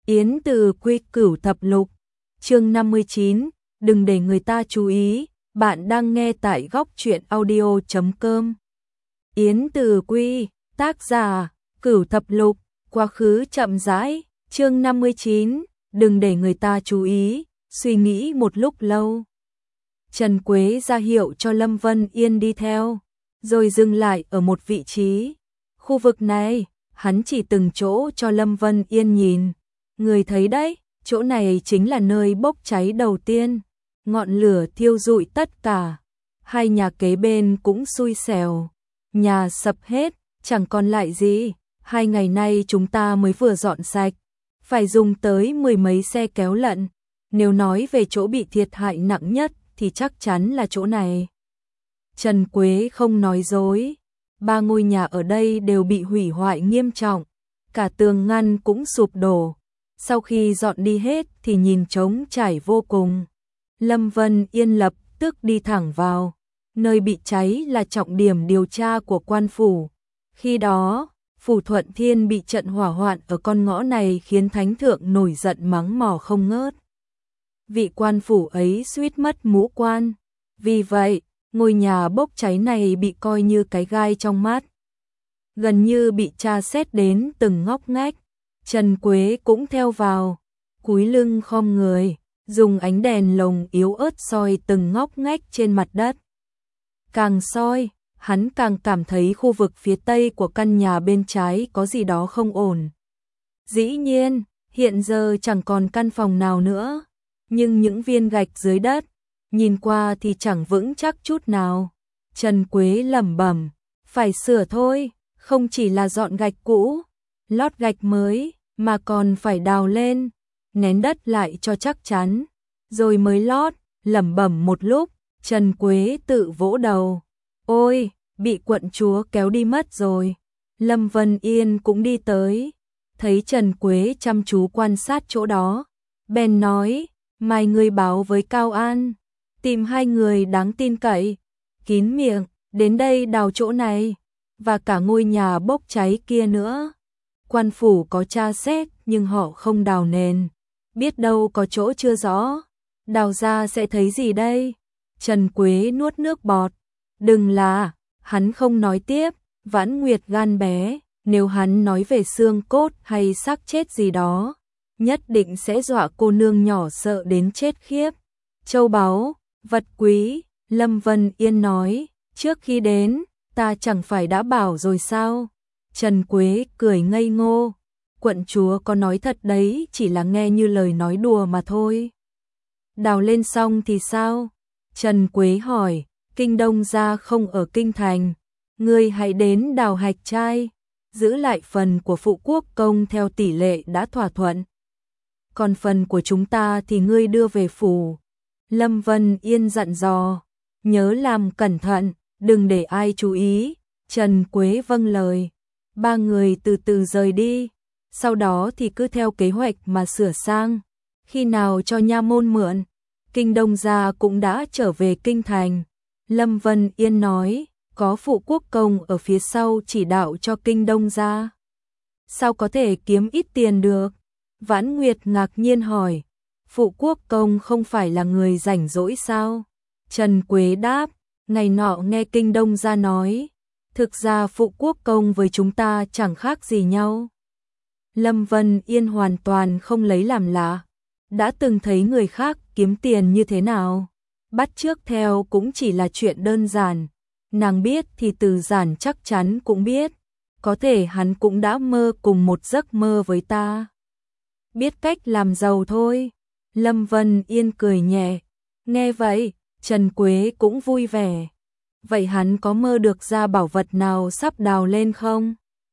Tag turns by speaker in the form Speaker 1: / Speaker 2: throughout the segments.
Speaker 1: Yến Từ Quy Cửu Thập Lục, chương 59, đừng để người ta chú ý, bạn đang nghe tại góc truyện audio.com. Yến Từ Quy, tác giả, Cửu Thập Lục, quá khứ chậm rãi, chương 59, đừng để người ta chú ý, suy nghĩ một lúc lâu. Trần Quế ra hiệu cho Lâm Vân Yên đi theo, rồi dừng lại ở một vị trí. Khu vực này, hắn chỉ từng chỗ cho Lâm Vân Yên nhìn. Người thấy đấy, chỗ này chính là nơi bốc cháy đầu tiên. Ngọn lửa thiêu rụi tất cả. Hai nhà kế bên cũng xui xẻo. Nhà sập hết, chẳng còn lại gì. 2 ngày nay chúng ta mới vừa dọn sạch. Phải dùng tới 10 mấy xe kéo lận. Nếu nói về chỗ bị thiệt hại nặng nhất thì chắc chắn là chỗ này. Trần Quế không nói dối. 3 ngôi nhà ở đây đều bị hủy hoại nghiêm trọng. Cả tường ngăn cũng sụp đổ. Sau khi dọn đi hết thì nhìn trống trải vô cùng. Lâm Vân Yên lập tức đi thẳng vào. Nơi bị cháy là trọng điểm điều tra của quan phủ. Khi đó, Phủ Thuận Thiên bị trận hỏa hoạn ở con ngõ này khiến thánh thượng nổi giận mắng mỏ không ngớt. Vị quan phủ ấy suýt mất mũ quan. Vì vậy, ngôi nhà bốc cháy này bị coi như cái gai trong mắt. Gần như bị tra xét đến từng ngóc ngách. Trần Quế cũng theo vào, cúi lưng khom người, dùng ánh đèn lồng yếu ớt soi từng ngóc ngách trên mặt đất. Càng soi, hắn càng cảm thấy khu vực phía tây của căn nhà bên trái có gì đó không ổn. Dĩ nhiên, hiện giờ chẳng còn căn phòng nào nữa, nhưng những viên gạch dưới đất, nhìn qua thì chẳng vững chắc chút nào. Trần Quế lẩm bẩm, phải sửa thôi, không chỉ là dọn gạch cũ, lót gạch mới, mà còn phải đào lên, nén đất lại cho chắc chắn, rồi mới lót. Lẩm bẩm một lúc, Trần Quế tự vỗ đầu. Ôi, bị quận chúa kéo đi mất rồi. Lâm Vân Yên cũng đi tới, thấy Trần Quế chăm chú quan sát chỗ đó, bèn nói, mai ngươi báo với Cao An, tìm 2 người đáng tin cậy, kín miệng, đến đây đào chỗ này, và cả ngôi nhà bốc cháy kia nữa. Quan phủ có tra xét nhưng họ không đào nền, biết đâu có chỗ chưa rõ, đào ra sẽ thấy gì đây? Trần Quế nuốt nước bọt, đừng là, hắn không nói tiếp, Vãn Nguyệt gan bé, nếu hắn nói về xương cốt hay xác chết gì đó, nhất định sẽ dọa cô nương nhỏ sợ đến chết khiếp. Châu báu, vật quý, Lâm Vân Yên nói, trước khi đến, ta chẳng phải đã bảo rồi sao? Trần Quế cười ngây ngô, quận chúa có nói thật đấy, chỉ là nghe như lời nói đùa mà thôi. Đào lên xong thì sao? Trần Quế hỏi, Kinh Đông gia không ở kinh thành, ngươi hãy đến đào hạch trai, giữ lại phần của Phụ Quốc công theo tỷ lệ đã thỏa thuận. Còn phần của chúng ta thì ngươi đưa về phủ. Lâm Vân Yên dặn dò, nhớ làm cẩn thận, đừng để ai chú ý. Trần Quế vâng lời. 3 người từ từ rời đi, sau đó thì cứ theo kế hoạch mà sửa sang. Khi nào cho nha môn mượn, Kinh Đông gia cũng đã trở về kinh thành. Lâm Vân Yên nói, có Phụ Quốc công ở phía sau chỉ đạo cho Kinh Đông gia. Sao có thể kiếm ít tiền được? Vãn Nguyệt ngạc nhiên hỏi, Phụ Quốc công không phải là người rảnh rỗi sao? Trần Quế đáp, ngày nọ nghe Kinh Đông gia nói, thực ra Phụ Quốc công với chúng ta chẳng khác gì nhau. Lâm Vân Yên hoàn toàn không lấy làm lạ, đã từng thấy người khác kiếm tiền như thế nào, bắt chước theo cũng chỉ là chuyện đơn giản. Nàng biết thì Từ Giản chắc chắn cũng biết, có thể hắn cũng đã mơ cùng một giấc mơ với ta. Biết cách làm giàu thôi. Lâm Vân Yên cười nhẹ, nghe vậy, Trần Quế cũng vui vẻ. Vậy hắn có mơ được ra bảo vật nào sắp đào lên không?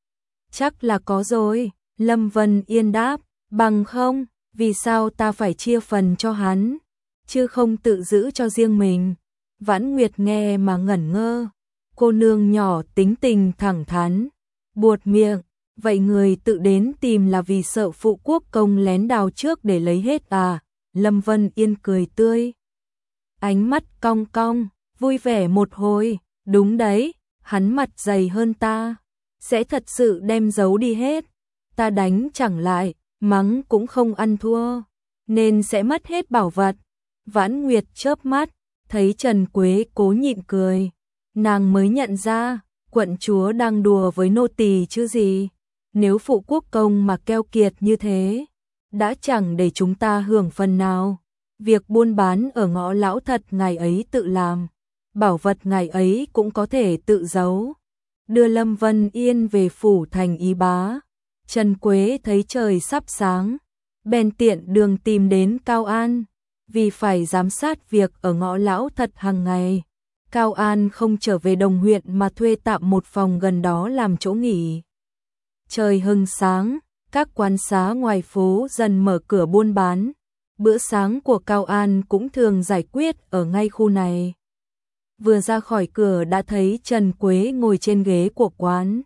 Speaker 1: Chắc là có rồi, Lâm Vân Yên đáp, bằng không, vì sao ta phải chia phần cho hắn, chứ không tự giữ cho riêng mình? Vãn Nguyệt nghe mà ngẩn ngơ, cô nương nhỏ tính tình thẳng thắn, buột miệng, vậy người tự đến tìm là vì sợ Phụ Quốc công lén đào trước để lấy hết à? Lâm Vân Yên cười tươi, ánh mắt cong cong, vui vẻ một hồi, đúng đấy, hắn mặt dày hơn ta, sẽ thật sự đem giấu đi hết, ta đánh chẳng lại, mắng cũng không ăn thua, nên sẽ mất hết bảo vật. Vãn Nguyệt chớp mắt, thấy Trần Quế cố nhịn cười, nàng mới nhận ra, quận chúa đang đùa với nô tỳ chứ gì. Nếu phụ quốc công mà keo kiệt như thế, đã chẳng để chúng ta hưởng phần nào. Việc buôn bán ở Ngõ Lão Thật ngày ấy tự làm, bảo vật ngày ấy cũng có thể tự giấu. Đưa Lâm Vân Yên về phủ thành Ý Bá. Trần Quế thấy trời sắp sáng, bèn tiện đường tìm đến Cao An, vì phải giám sát việc ở Ngõ Lão Thật hàng ngày. Cao An không trở về Đồng huyện mà thuê tạm một phòng gần đó làm chỗ nghỉ. Trời hừng sáng, các quán xá ngoài phố dần mở cửa buôn bán. Bữa sáng của Cao An cũng thường giải quyết ở ngay khu này. Vừa ra khỏi cửa đã thấy Trần Quế ngồi trên ghế của quán.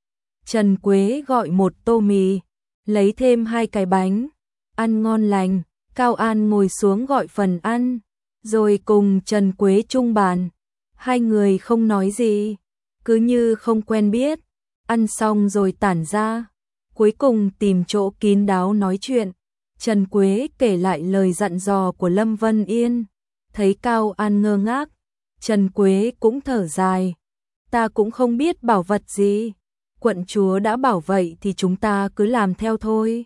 Speaker 1: Trần Quế gọi một tô mì, lấy thêm 2 cái bánh, ăn ngon lành. Cao An ngồi xuống gọi phần ăn, rồi cùng Trần Quế chung bàn. Hai người không nói gì, cứ như không quen biết, ăn xong rồi tản ra. Cuối cùng tìm chỗ kín đáo nói chuyện. Trần Quế kể lại lời dặn dò của Lâm Vân Yên. Thấy Cao An ngơ ngác, Trần Quế cũng thở dài. Ta cũng không biết bảo vật gì, quận chúa đã bảo vậy thì chúng ta cứ làm theo thôi.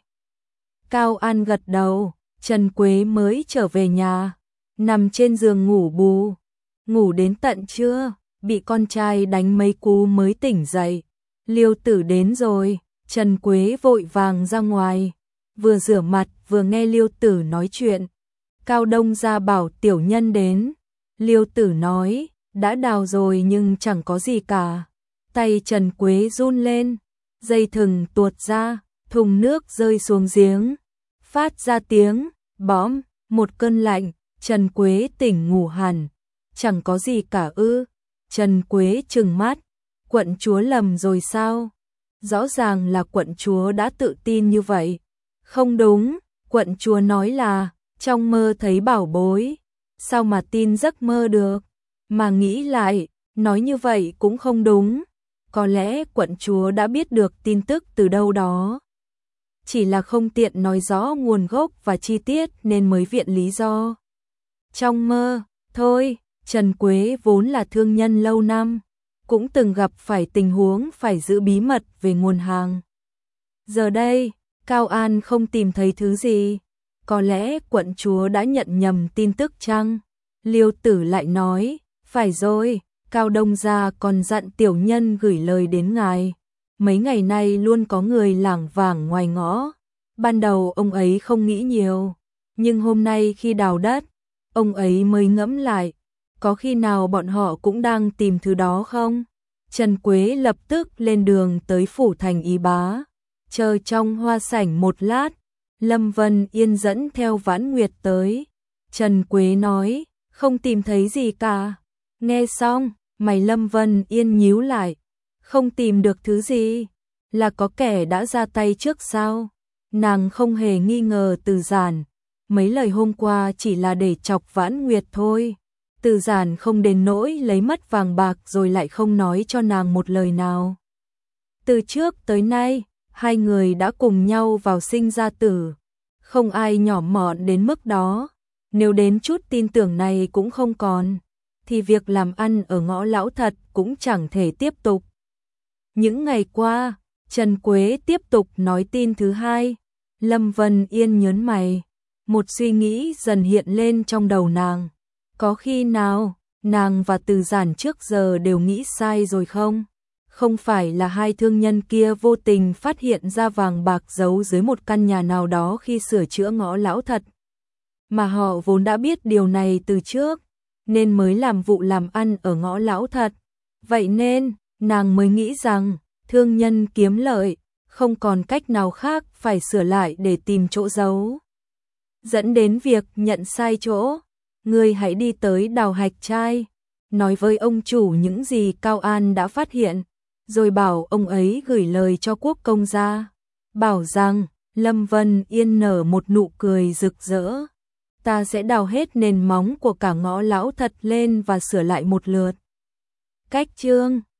Speaker 1: Cao An gật đầu. Trần Quế mới trở về nhà, nằm trên giường ngủ bù. Ngủ đến tận trưa, bị con trai đánh mấy cú mới tỉnh dậy. Liêu Tử đến rồi, Trần Quế vội vàng ra ngoài, vừa rửa mặt vừa nghe Liêu Tử nói chuyện. Cao Đông gia bảo tiểu nhân đến. Liêu Tử nói, đã đào rồi nhưng chẳng có gì cả. Tay Trần Quế run lên, dây thừng tuột ra, thùng nước rơi xuống giếng, phát ra tiếng bõm. Một cơn lạnh. Trần Quế tỉnh ngủ hẳn. Chẳng có gì cả ư? Trần Quế trừng mắt, quận chúa lầm rồi sao? Rõ ràng là quận chúa đã tự tin như vậy. Không đúng, quận chúa nói là trong mơ thấy bảo bối, sao mà tin giấc mơ được? Mà nghĩ lại, nói như vậy cũng không đúng. Có lẽ quận chúa đã biết được tin tức từ đâu đó, chỉ là không tiện nói rõ nguồn gốc và chi tiết nên mới viện lý do. Trong mơ, thôi. Trần Quế vốn là thương nhân lâu năm, cũng từng gặp phải tình huống phải giữ bí mật về nguồn hàng. Giờ đây, Cao An không tìm thấy thứ gì. Có lẽ quận chúa đã nhận nhầm tin tức chăng? Liêu Tử lại nói, phải rồi, Cao Đông gia còn dặn tiểu nhân gửi lời đến ngài. Mấy ngày nay luôn có người lảng vảng ngoài ngõ. Ban đầu ông ấy không nghĩ nhiều, nhưng hôm nay khi đào đất, ông ấy mới ngẫm lại. Có khi nào bọn họ cũng đang tìm thứ đó không? Trần Quế lập tức lên đường tới phủ thành Ý Bá. Chờ trong hoa sảnh một lát, Lâm Vân Yên dẫn theo Vãn Nguyệt tới. Trần Quế nói, không tìm thấy gì cả. Nghe xong, mày Lâm Vân Yên nhíu lại. Không tìm được thứ gì? Là có kẻ đã ra tay trước sao? Nàng không hề nghi ngờ Từ Giản. Mấy lời hôm qua chỉ là để chọc Vãn Nguyệt thôi. Từ Giản không đến nỗi lấy mất vàng bạc rồi lại không nói cho nàng một lời nào. Từ trước tới nay, hai người đã cùng nhau vào sinh ra tử. Không ai nhỏ mọn đến mức đó. Nếu đến chút tin tưởng này cũng không còn, thì việc làm ăn ở Ngõ Lão Thật cũng chẳng thể tiếp tục. Những ngày qua, Trần Quế tiếp tục nói tin thứ hai. Lâm Vân Yên nhớn mày. Một suy nghĩ dần hiện lên trong đầu nàng. Có khi nào, nàng và Từ Giản trước giờ đều nghĩ sai rồi không? Không phải là hai thương nhân kia vô tình phát hiện ra vàng bạc giấu dưới một căn nhà nào đó khi sửa chữa Ngõ Lão Thật, mà họ vốn đã biết điều này từ trước, nên mới làm vụ làm ăn ở Ngõ Lão Thật. Vậy nên, nàng mới nghĩ rằng, thương nhân kiếm lợi, không còn cách nào khác phải sửa lại để tìm chỗ giấu. Dẫn đến việc nhận sai chỗ. Ngươi hãy đi tới Đào Hạch Trai, nói với ông chủ những gì Cao An đã phát hiện, rồi bảo ông ấy gửi lời cho quốc công gia, bảo rằng Lâm Vân Yên nở một nụ cười rực rỡ. Ta sẽ đào hết nền móng của cả Ngõ Lão Thật lên và sửa lại một lượt. Cách chương